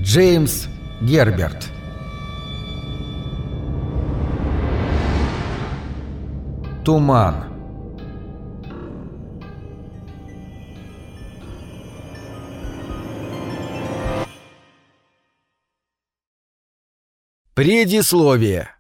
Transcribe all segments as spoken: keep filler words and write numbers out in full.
Джеймс Герберт. Туман. Предисловие.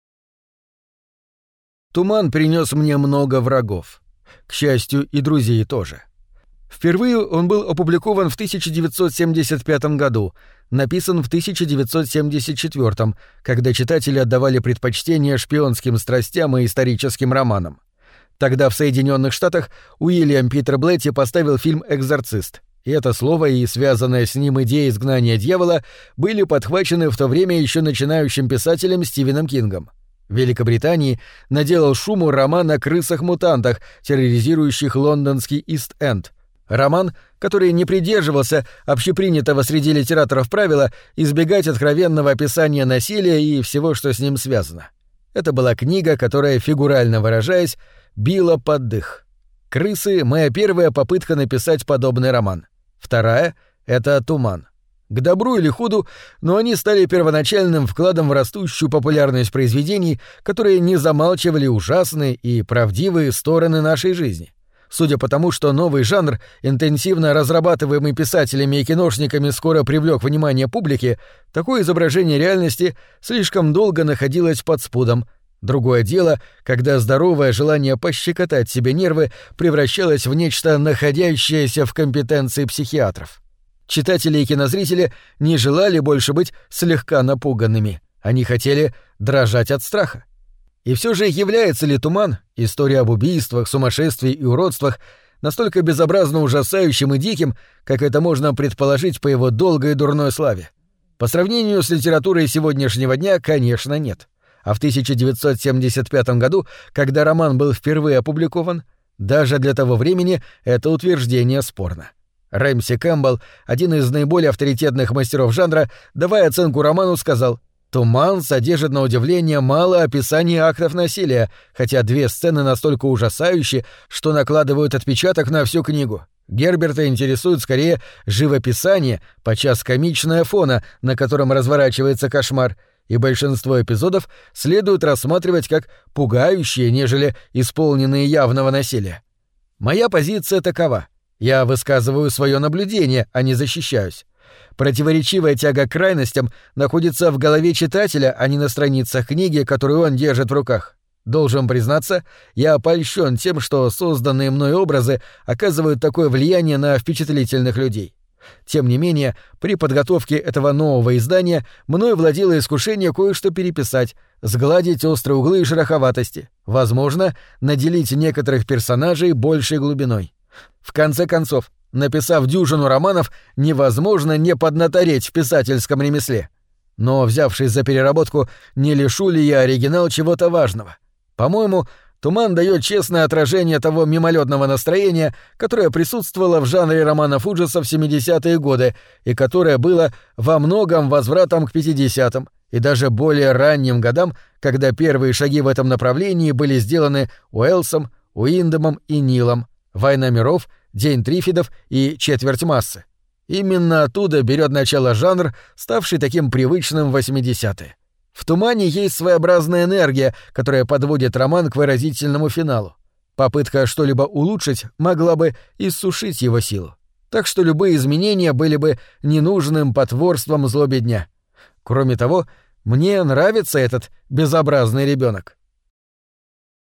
Туман принес мне много врагов. К счастью, и друзей тоже. Впервые он был опубликован в тысяча девятьсот семьдесят пятом году, написан в тысяча девятьсот семьдесят четвёртом, когда читатели отдавали предпочтение шпионским страстям и историческим романам. Тогда в Соединенных Штатах Уильям Питер Блетти поставил фильм «Экзорцист», и это слово и связанная с ним идея изгнания дьявола были подхвачены в то время еще начинающим писателем Стивеном Кингом. В Великобритании наделал шуму роман о крысах-мутантах, терроризирующих лондонский Ист-Энд. Роман, который не придерживался общепринятого среди литераторов правила избегать откровенного описания насилия и всего, что с ним связано. Это была книга, которая, фигурально выражаясь, била под дых. «Крысы» — моя первая попытка написать подобный роман. Вторая — это «Туман». К добру или худу, но они стали первоначальным вкладом в растущую популярность произведений, которые не замалчивали ужасные и правдивые стороны нашей жизни. Судя по тому, что новый жанр, интенсивно разрабатываемый писателями и киношниками, скоро привлек внимание публики, такое изображение реальности слишком долго находилось под спудом. Другое дело, когда здоровое желание пощекотать себе нервы превращалось в нечто, находящееся в компетенции психиатров. Читатели и кинозрители не желали больше быть слегка напуганными. Они хотели дрожать от страха. И все же является ли «Туман», история об убийствах, сумасшествии и уродствах, настолько безобразно ужасающим и диким, как это можно предположить по его долгой и дурной славе? По сравнению с литературой сегодняшнего дня, конечно, нет. А в тысяча девятьсот семьдесят пятом году, когда роман был впервые опубликован, даже для того времени это утверждение спорно. Рэмси Кэмпбелл, один из наиболее авторитетных мастеров жанра, давая оценку роману, сказал: «Туман содержит на удивление мало описаний актов насилия, хотя две сцены настолько ужасающие, что накладывают отпечаток на всю книгу. Герберта интересует скорее живописание, подчас комичная фона, на котором разворачивается кошмар, и большинство эпизодов следует рассматривать как пугающие, нежели исполненные явного насилия. Моя позиция такова. Я высказываю свое наблюдение, а не защищаюсь. Противоречивая тяга к крайностям находится в голове читателя, а не на страницах книги, которую он держит в руках. Должен признаться, я опольщен тем, что созданные мной образы оказывают такое влияние на впечатлительных людей. Тем не менее, при подготовке этого нового издания мной владело искушение кое-что переписать, сгладить острые углы и шероховатости, возможно, наделить некоторых персонажей большей глубиной. В конце концов, написав дюжину романов, невозможно не поднатореть в писательском ремесле. Но, взявшись за переработку, не лишу ли я оригинал чего-то важного? По-моему, «Туман» дает честное отражение того мимолетного настроения, которое присутствовало в жанре романов ужасов в семидесятые годы и которое было во многом возвратом к пятидесятым и даже более ранним годам, когда первые шаги в этом направлении были сделаны Уэллсом, Уиндэмом и Нилом, «Война миров», «День Триффидов» и «Четверть массы». Именно оттуда берет начало жанр, ставший таким привычным в восьмидесятые. В «Тумане» есть своеобразная энергия, которая подводит роман к выразительному финалу. Попытка что-либо улучшить могла бы иссушить его силу. Так что любые изменения были бы ненужным потворством злобе дня. Кроме того, мне нравится этот безобразный ребенок.